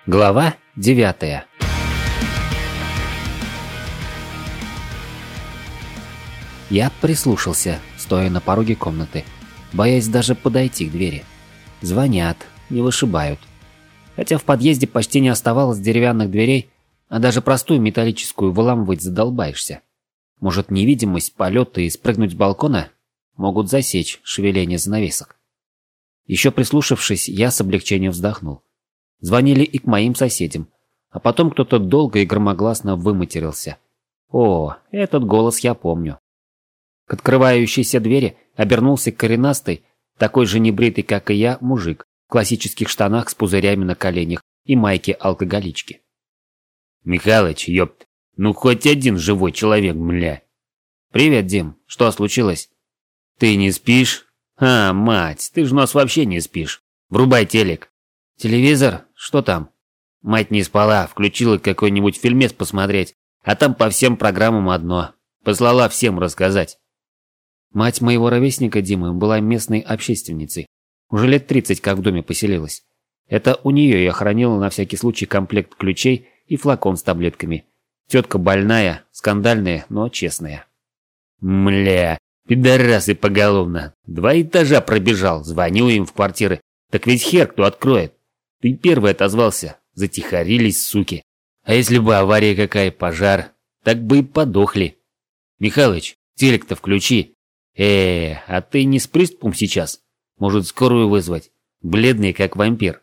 Глава 9. Я прислушался, стоя на пороге комнаты, боясь даже подойти к двери. Звонят, не вышибают. Хотя в подъезде почти не оставалось деревянных дверей, а даже простую металлическую выламывать задолбаешься. Может, невидимость, полет и спрыгнуть с балкона могут засечь шевеление занавесок. Еще прислушавшись, я с облегчением вздохнул. Звонили и к моим соседям, а потом кто-то долго и громогласно выматерился. О, этот голос я помню. К открывающейся двери обернулся коренастый, такой же небритый, как и я, мужик в классических штанах с пузырями на коленях и майке алкоголички. «Михалыч, ёпт, ну хоть один живой человек, мля!» «Привет, Дим, что случилось?» «Ты не спишь? А, мать, ты же у нас вообще не спишь. Врубай телек». «Телевизор? Что там?» Мать не спала, включила какой-нибудь фильмец посмотреть, а там по всем программам одно. Послала всем рассказать. Мать моего ровесника Димы была местной общественницей. Уже лет 30 как в доме поселилась. Это у нее я хранила на всякий случай комплект ключей и флакон с таблетками. Тетка больная, скандальная, но честная. Мля, пидорасы поголовно. 2 этажа пробежал, звоню им в квартиры. Так ведь хер кто откроет. Ты первый отозвался. Затихарились, суки. А если бы авария какая, пожар, так бы и подохли. Михалыч, телек-то включи. А ты не с приступом сейчас? Может, скорую вызвать? Бледный, как вампир.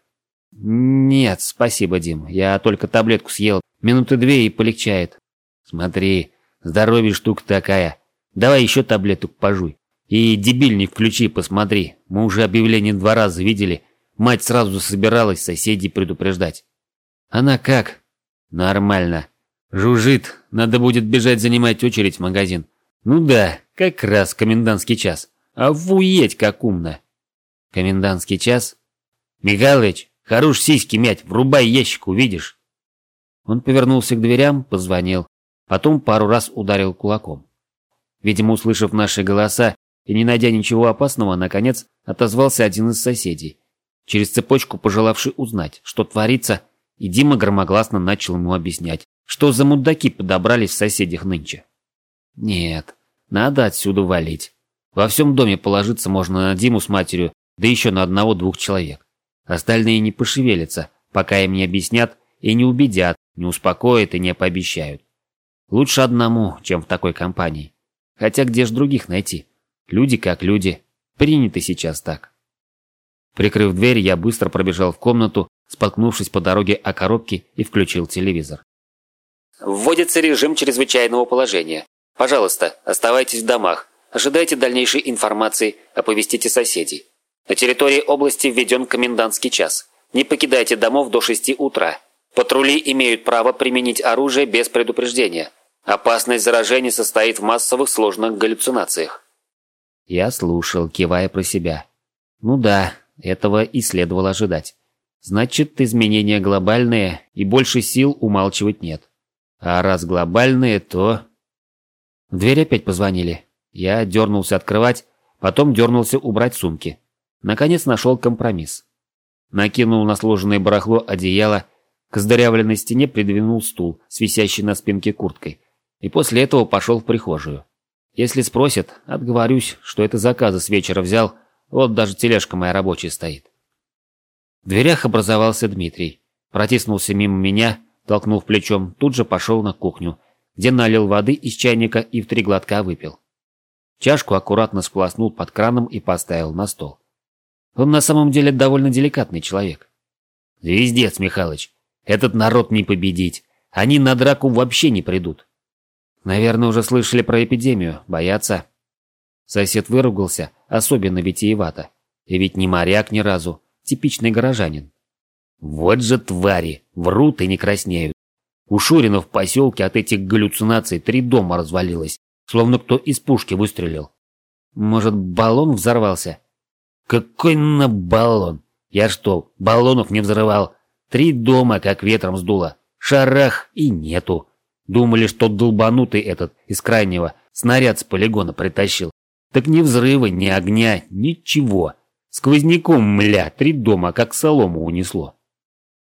Нет, спасибо, Дим. Я только таблетку съел. Минуты 2 и полегчает. Смотри, здоровье штука такая. Давай еще таблеток пожуй. И дебильник включи, посмотри. Мы уже объявление 2 раза видели. Мать сразу собиралась соседей предупреждать. Она как? Нормально. Жужжит. Надо будет бежать занимать очередь в магазин. Ну да, как раз комендантский час. Охуеть, как умно. Комендантский час? Михалыч, хорош сиськи мять, врубай ящик, увидишь. Он повернулся к дверям, позвонил. Потом пару раз ударил кулаком. Видимо, услышав наши голоса и не найдя ничего опасного, наконец отозвался один из соседей, через цепочку пожелавший узнать, что творится, и Дима громогласно начал ему объяснять, что за мудаки подобрались в соседях нынче. Нет, надо отсюда валить. Во всем доме положиться можно на Диму с матерью, да еще на 1-2 человек. Остальные не пошевелятся, пока им не объяснят и не убедят, не успокоят и не пообещают. Лучше одному, чем в такой компании. Хотя где ж других найти? Люди как люди. Принято сейчас так. Прикрыв дверь, я быстро пробежал в комнату, споткнувшись по дороге о коробке, и включил телевизор. Вводится режим чрезвычайного положения. Пожалуйста, оставайтесь в домах. Ожидайте дальнейшей информации, оповестите соседей. На территории области введен комендантский час. Не покидайте домов до 6 утра. Патрули имеют право применить оружие без предупреждения. Опасность заражения состоит в массовых сложных галлюцинациях. Я слушал, кивая про себя. Ну да, этого и следовало ожидать. Значит, изменения глобальные, и больше сил умалчивать нет. А раз глобальные, то... В дверь опять позвонили. Я дернулся открывать, потом дернулся убрать сумки. Наконец нашел компромисс. Накинул на сложенное барахло одеяло, к сдырявленной стене придвинул стул с висящей на спинке курткой, и после этого пошел в прихожую. Если спросят, отговорюсь, что это заказы с вечера взял, вот даже тележка моя рабочая стоит. В дверях образовался Дмитрий. Протиснулся мимо меня, толкнув плечом, тут же пошел на кухню, где налил воды из чайника и в 3 глотка выпил. Чашку аккуратно сполоснул под краном и поставил на стол. Он на самом деле довольно деликатный человек. Звездец, Михалыч, этот народ не победить. Они на драку вообще не придут. Наверное, уже слышали про эпидемию, боятся. Сосед выругался, особенно витиевато. И ведь не моряк ни разу, типичный горожанин. Вот же твари, врут и не краснеют. У Шурина в поселке от этих галлюцинаций 3 дома развалилось, словно кто из пушки выстрелил. Может, баллон взорвался? Какой на баллон? Я что, баллонов не взрывал? 3 дома как ветром сдуло. Шарах и нету. Думали, что долбанутый этот из крайнего снаряд с полигона притащил. Так ни взрыва, ни огня, ничего. Сквозняком, мля, 3 дома как солому унесло.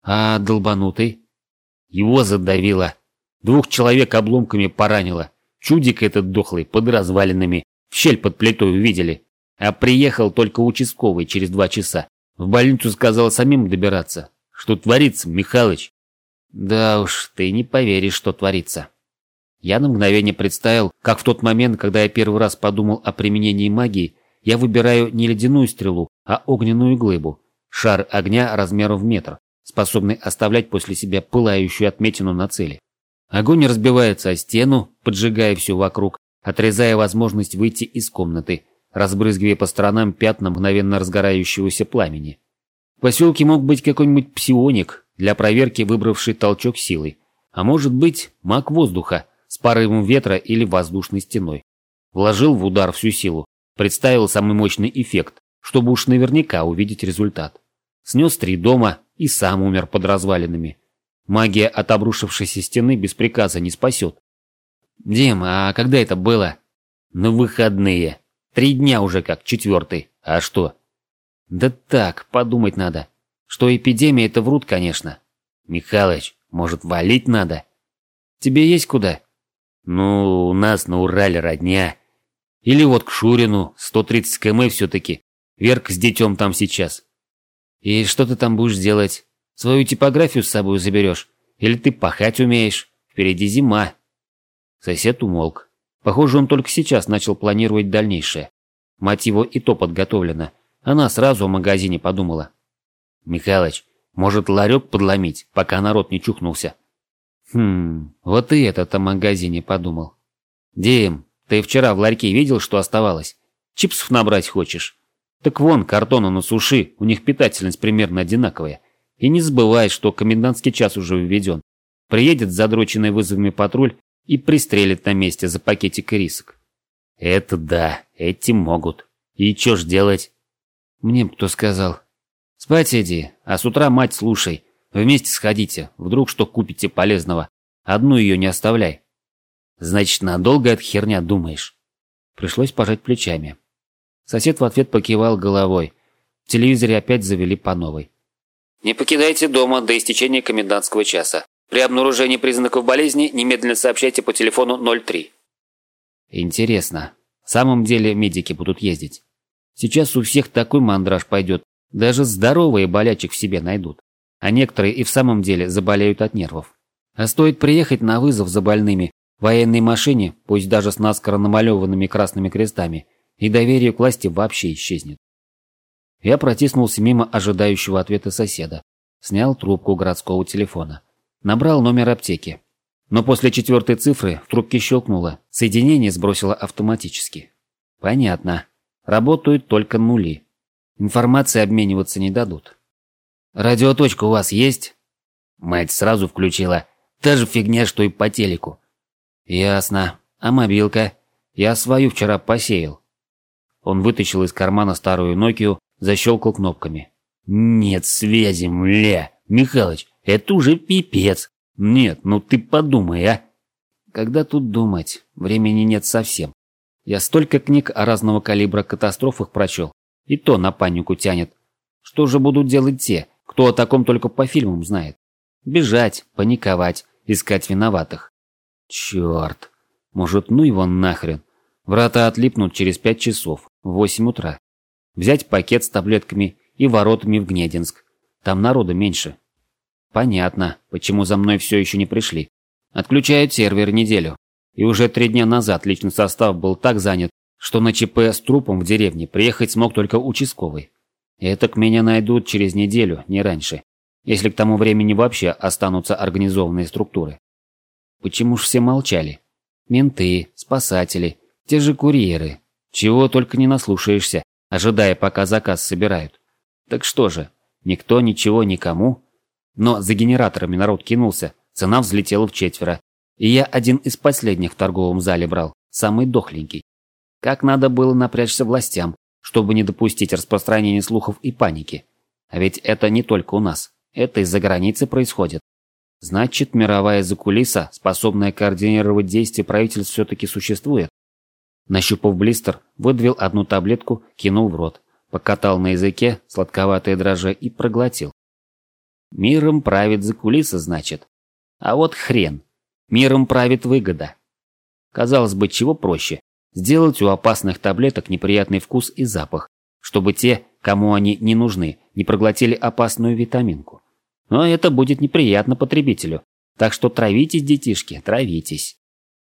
А долбанутый? Его задавило. 2 человек обломками поранило. Чудик этот дохлый под развалинами. В щель под плитой увидели. А приехал только участковый через 2 часа. В больницу сказал самим добираться. Что творится, Михалыч? Да уж, ты не поверишь, что творится. Я на мгновение представил, как в тот момент, когда я первый раз подумал о применении магии, я выбираю не ледяную стрелу, а огненную глыбу. Шар огня размером в метр, способный оставлять после себя пылающую отметину на цели. Огонь разбивается о стену, поджигая все вокруг, отрезая возможность выйти из комнаты, разбрызгивая по сторонам пятна мгновенно разгорающегося пламени. В поселке мог быть какой-нибудь псионик, для проверки выбравший толчок силой, а может быть маг воздуха с порывом ветра или воздушной стеной. Вложил в удар всю силу, представил самый мощный эффект, чтобы уж наверняка увидеть результат. Снес 3 дома и сам умер под развалинами. Магия от обрушившейся стены без приказа не спасет. Дим, а когда это было? На выходные. 3 дня уже как, 4-й. А что? Да так, подумать надо. Что эпидемия это врут, конечно. Михалыч, может, валить надо? Тебе есть куда? Ну, у нас на Урале родня. Или вот к Шурину, 130 км все-таки. Верка с детем там сейчас. И что ты там будешь делать? Свою типографию с собой заберешь? Или ты пахать умеешь? Впереди зима. Сосед умолк. Похоже, он только сейчас начал планировать дальнейшее. Мать его и то подготовлена. Она сразу о магазине подумала. Михалыч, может, ларек подломить, пока народ не чухнулся? Вот и этот о магазине подумал. Дим, ты вчера в ларьке видел, что оставалось? Чипсов набрать хочешь? Так вон, картону насуши, у них питательность примерно одинаковая. И не забывай, что комендантский час уже введен. Приедет задроченный вызовами патруль и пристрелит на месте за пакетик ирисок. Это да, эти могут. И чё ж делать? Мне б кто сказал. Спать иди, а с утра мать слушай. Вместе сходите, вдруг что купите полезного. Одну ее не оставляй. Значит, надолго эта херня думаешь? Пришлось пожать плечами. Сосед в ответ покивал головой. В телевизоре опять завели по новой. Не покидайте дома до истечения комендантского часа. При обнаружении признаков болезни немедленно сообщайте по телефону 03. Интересно, в самом деле медики будут ездить? Сейчас у всех такой мандраж пойдет, даже здоровые болячек в себе найдут. А некоторые и в самом деле заболеют от нервов. А стоит приехать на вызов за больными в военной машине, пусть даже с наскоро намалеванными красными крестами, и доверие к власти вообще исчезнет. Я протиснулся мимо ожидающего ответа соседа, снял трубку городского телефона, набрал номер аптеки. Но после 4-й цифры в трубке щелкнуло, соединение сбросило автоматически. Понятно, работают только нули. Информацией обмениваться не дадут. «Радиоточка у вас есть?» Мать сразу включила. Та же фигня, что и по телеку. «Ясно. А мобилка? Я свою вчера посеял». Он вытащил из кармана старую Нокию, защелкал кнопками. «Нет связи, мля! Михалыч, это уже пипец! Нет, ну ты подумай, а!» Когда тут думать? Времени нет совсем. Я столько книг о разного калибра катастрофах прочел, и то на панику тянет. Что же будут делать те, кто о таком только по фильмам знает? Бежать, паниковать, искать виноватых. Черт! Может, ну его нахрен? Врата отлипнут через 5 часов, в 8 утра. Взять пакет с таблетками и воротами в Гнединск. Там народу меньше. Понятно, почему за мной все еще не пришли. Отключают сервер неделю. И уже 3 дня назад личный состав был так занят, что на ЧП с трупом в деревне приехать смог только участковый. Этак меня найдут через неделю, не раньше. Если к тому времени вообще останутся организованные структуры. Почему ж все молчали? Менты, спасатели, те же курьеры. Чего только не наслушаешься, ожидая, пока заказ собирают. Так что же, никто ничего никому? Но за генераторами народ кинулся, цена взлетела вчетверо. И я один из последних в торговом зале брал, самый дохленький. Как надо было напрячься властям, чтобы не допустить распространения слухов и паники. А ведь это не только у нас, это из-за границы происходит. Значит, мировая закулиса, способная координировать действия правительств, все-таки существует. Нащупав блистер, выдавил одну таблетку, кинул в рот, покатал на языке сладковатое дрожжи и проглотил. Миром правит закулиса, значит. А вот хрен. Миром правит выгода. Казалось бы, чего проще? Сделать у опасных таблеток неприятный вкус и запах, чтобы те, кому они не нужны, не проглотили опасную витаминку. Но это будет неприятно потребителю. Так что травитесь, детишки, травитесь.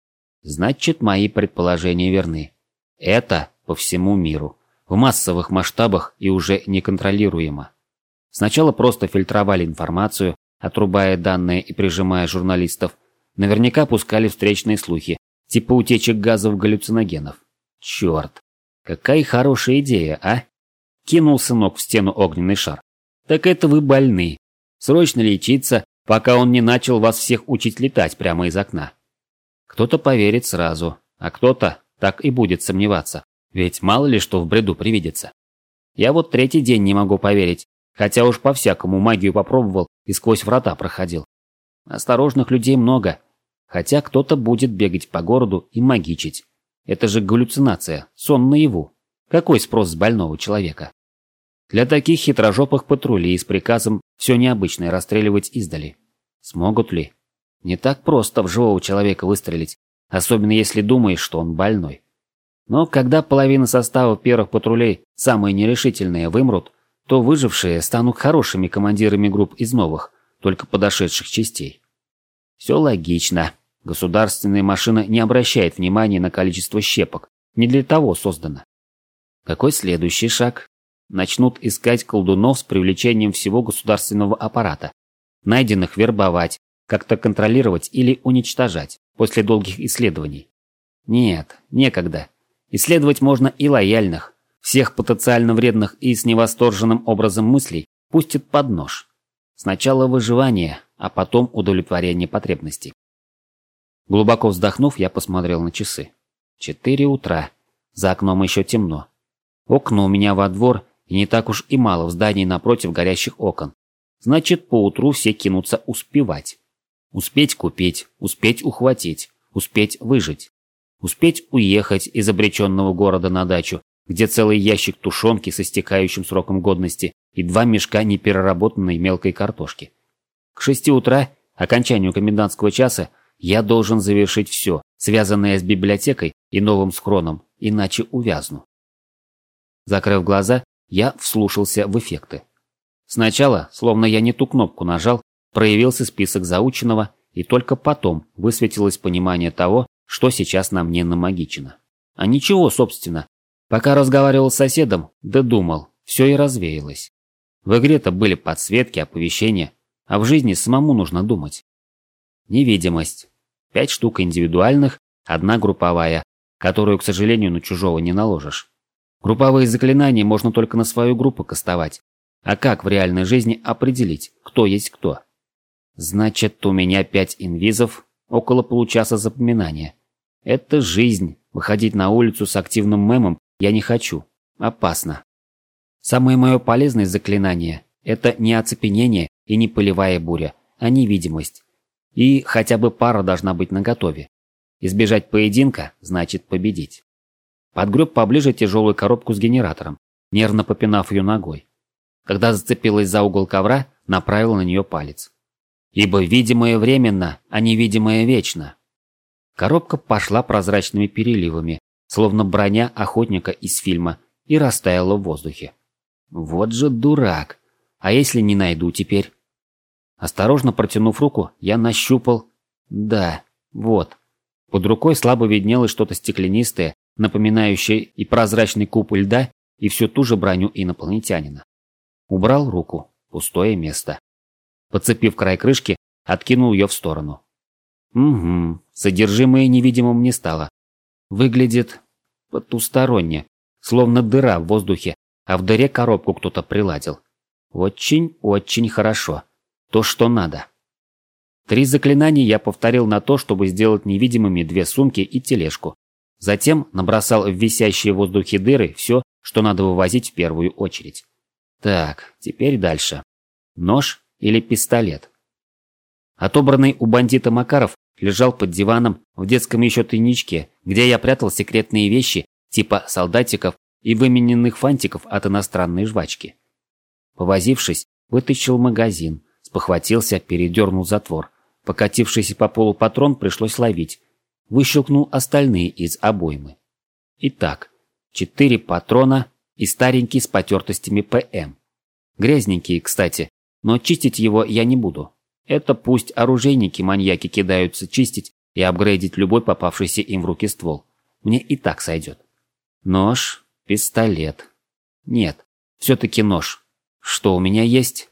Значит, мои предположения верны. Это по всему миру. В массовых масштабах и уже неконтролируемо. Сначала просто фильтровали информацию, отрубая данные и прижимая журналистов. Наверняка пускали встречные слухи, типа утечек газов-галлюциногенов. Черт, какая хорошая идея, а? Кинул сынок в стену огненный шар. Так это вы больны. Срочно лечиться, пока он не начал вас всех учить летать прямо из окна. Кто-то поверит сразу, а кто-то так и будет сомневаться. Ведь мало ли что в бреду привидится. Я вот 3-й день не могу поверить, хотя уж по-всякому магию попробовал и сквозь врата проходил. Осторожных людей много, хотя кто-то будет бегать по городу и магичить. Это же галлюцинация, сон наяву. Какой спрос с больного человека? Для таких хитрожопых патрулей с приказом все необычное расстреливать издали. Смогут ли? Не так просто в живого человека выстрелить, особенно если думаешь, что он больной. Но когда половина состава первых патрулей, самые нерешительные, вымрут, то выжившие станут хорошими командирами групп из новых, только подошедших частей. Все логично. Государственная машина не обращает внимания на количество щепок, не для того создана. Какой следующий шаг? Начнут искать колдунов с привлечением всего государственного аппарата. Найденных вербовать, как-то контролировать или уничтожать после долгих исследований. Нет, некогда. Исследовать можно и лояльных. Всех потенциально вредных и с невосторженным образом мыслей пустят под нож. Сначала выживание, а потом удовлетворение потребностей. Глубоко вздохнув, я посмотрел на часы. 4 утра. За окном еще темно. Окна у меня во двор, и не так уж и мало в здании напротив горящих окон. Значит, поутру все кинутся успевать. Успеть купить, успеть ухватить, успеть выжить. Успеть уехать из обреченного города на дачу, где целый ящик тушенки с истекающим сроком годности и 2 мешка непереработанной мелкой картошки. К 6 утра, окончанию комендантского часа, я должен завершить все, связанное с библиотекой и новым схроном, иначе увязну. Закрыв глаза, я вслушался в эффекты. Сначала, словно я не ту кнопку нажал, проявился список заученного, и только потом высветилось понимание того, что сейчас на мне намагичено. А ничего, собственно. Пока разговаривал с соседом, да думал, все и развеялось. В игре-то были подсветки, оповещения, а в жизни самому нужно думать. Невидимость. 5 штук индивидуальных, 1 групповая, которую, к сожалению, на чужого не наложишь. Групповые заклинания можно только на свою группу кастовать. А как в реальной жизни определить, кто есть кто? Значит, у меня 5 инвизов, около получаса запоминания. Это жизнь. Выходить на улицу с активным мемом я не хочу. Опасно. Самое мое полезное заклинание – это не оцепенение и не пылевая буря, а невидимость. И хотя бы пара должна быть наготове. Избежать поединка – значит победить. Подгреб поближе тяжелую коробку с генератором, нервно попинав ее ногой. Когда зацепилась за угол ковра, направил на нее палец. Ибо видимое временно, а невидимое вечно. Коробка пошла прозрачными переливами, словно броня охотника из фильма, и растаяла в воздухе. Вот же дурак. А если не найду теперь? Осторожно протянув руку, я нащупал... Да, вот. Под рукой слабо виднелось что-то стеклянистое, напоминающее и прозрачный куб льда, и всю ту же броню инопланетянина. Убрал руку. Пустое место. Подцепив край крышки, откинул ее в сторону. Угу, содержимое невидимым не стало. Выглядит потусторонне, словно дыра в воздухе, а в дыре коробку кто-то приладил. Очень-очень хорошо. То, что надо. 3 заклинания я повторил на то, чтобы сделать невидимыми 2 сумки и тележку. Затем набросал в висящие в воздухе дыры все, что надо вывозить в первую очередь. Так, теперь дальше. Нож или пистолет? Отобранный у бандита Макаров лежал под диваном в детском еще тайничке, где я прятал секретные вещи типа солдатиков и вымененных фантиков от иностранной жвачки. Повозившись, вытащил магазин, с Спохватился, передернул затвор. Покатившийся по полу патрон пришлось ловить. Выщелкнул остальные из обоймы. Итак, 4 патрона и старенький с потертостями ПМ. Грязненький, кстати, но чистить его я не буду. Это пусть оружейники-маньяки кидаются чистить и апгрейдить любой попавшийся им в руки ствол. Мне и так сойдет. Нож, пистолет. Нет, все-таки нож. Что у меня есть?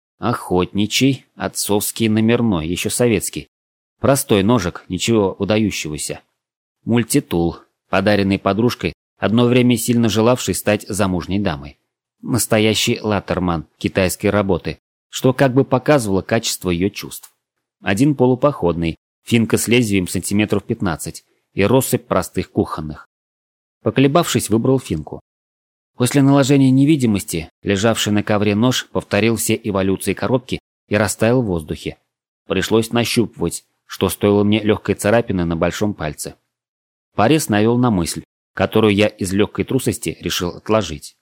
Охотничий, отцовский номерной, еще советский. Простой ножик, ничего выдающегося. Мультитул, подаренный подружкой, одно время сильно желавшей стать замужней дамой. Настоящий латтерман китайской работы, что как бы показывало качество ее чувств. Один полупоходный, финка с лезвием сантиметров 15 и россыпь простых кухонных. Поколебавшись, выбрал финку. После наложения невидимости, лежавший на ковре нож повторил все эволюции коробки и растаял в воздухе. Пришлось нащупывать, что стоило мне легкой царапины на большом пальце. Порез навел на мысль, которую я из легкой трусости решил отложить.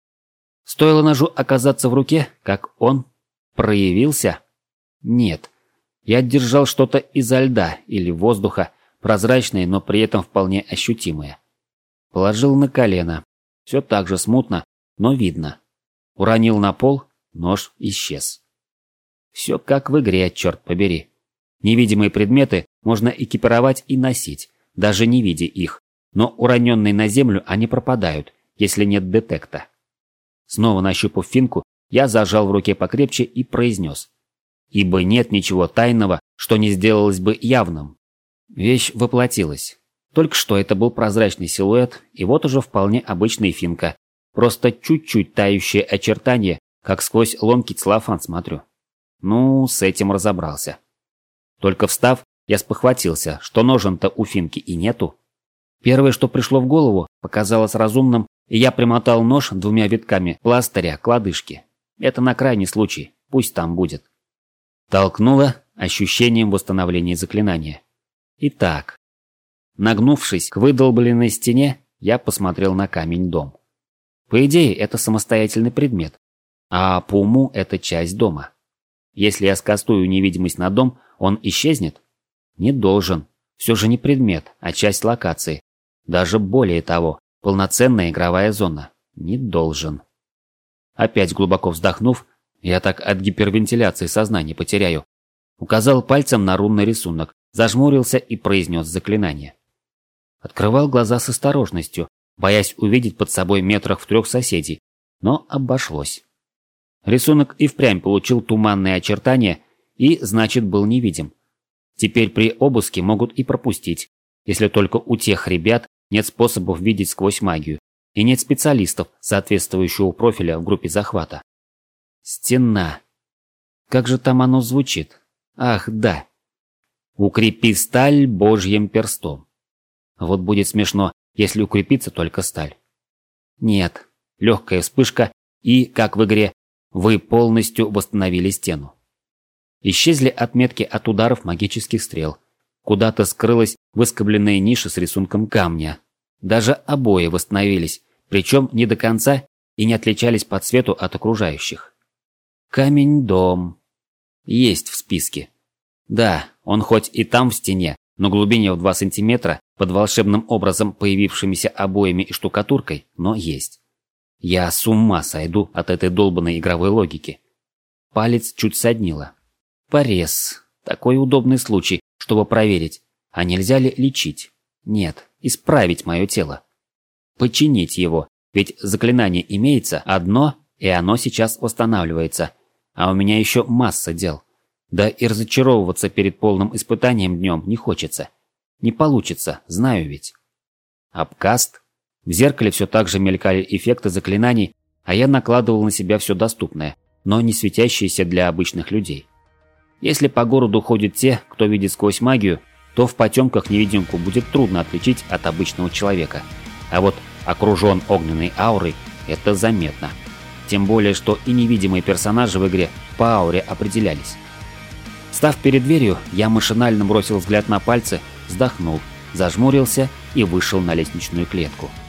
Стоило ножу оказаться в руке, как он проявился? Нет, я держал что-то изо льда или воздуха, прозрачное, но при этом вполне ощутимое. Положил на колено. Все так же смутно, но видно. Уронил на пол, нож исчез. Все как в игре, черт побери. Невидимые предметы можно экипировать и носить, даже не видя их, но уроненные на землю они пропадают, если нет детекта. Снова нащупав финку, я зажал в руке покрепче и произнес: «Ибо нет ничего тайного, что не сделалось бы явным». Вещь воплотилась. Только что это был прозрачный силуэт, и вот уже вполне обычная финка. Просто чуть-чуть тающее очертание, как сквозь ломкий целлофан смотрю. Ну, с этим разобрался. Только встав, я спохватился, что ножен-то у финки и нету. Первое, что пришло в голову, показалось разумным, и я примотал нож 2 витками пластыря к лодыжке. Это на крайний случай, пусть там будет. Толкнуло ощущением восстановления заклинания. Итак, нагнувшись к выдолбленной стене, я посмотрел на камень-дом. По идее, это самостоятельный предмет, а по уму это часть дома. Если я скастую невидимость на дом, он исчезнет? Не должен. Все же не предмет, а часть локации. Даже более того, полноценная игровая зона. Не должен. Опять глубоко вздохнув, я так от гипервентиляции сознания потеряю, указал пальцем на рунный рисунок, зажмурился и произнес заклинание. Открывал глаза с осторожностью, боясь увидеть под собой метрах в 3 соседей, но обошлось. Рисунок и впрямь получил туманные очертания и, значит, был невидим. Теперь при обыске могут и пропустить, если только у тех ребят нет способов видеть сквозь магию, и нет специалистов соответствующего профиля в группе захвата. Стена. Как же там оно звучит? Ах, да. Укрепи сталь божьим перстом. Вот будет смешно, если укрепится только сталь. Нет. Легкая вспышка и, как в игре, вы полностью восстановили стену. Исчезли отметки от ударов магических стрел. Куда-то скрылась выскобленная ниша с рисунком камня. Даже обои восстановились, причем не до конца и не отличались по цвету от окружающих. Камень-дом. Есть в списке. Да, он хоть и там в стене, но глубине в 2 сантиметра, под волшебным образом появившимися обоями и штукатуркой, но есть. Я с ума сойду от этой долбанной игровой логики. Палец чуть соднило. Порез. Такой удобный случай, чтобы проверить, а нельзя ли лечить? Нет, исправить мое тело. Починить его, ведь заклинание имеется одно, и оно сейчас восстанавливается, а у меня еще масса дел. Да и разочаровываться перед полным испытанием днем не хочется. Не получится, знаю ведь. Апкаст. В зеркале все так же мелькали эффекты заклинаний, а я накладывал на себя все доступное, но не светящееся для обычных людей. Если по городу ходят те, кто видит сквозь магию, то в потемках невидимку будет трудно отличить от обычного человека. А вот окружен огненной аурой – это заметно. Тем более, что и невидимые персонажи в игре по ауре определялись. Став перед дверью, я машинально бросил взгляд на пальцы, вздохнул, зажмурился и вышел на лестничную клетку.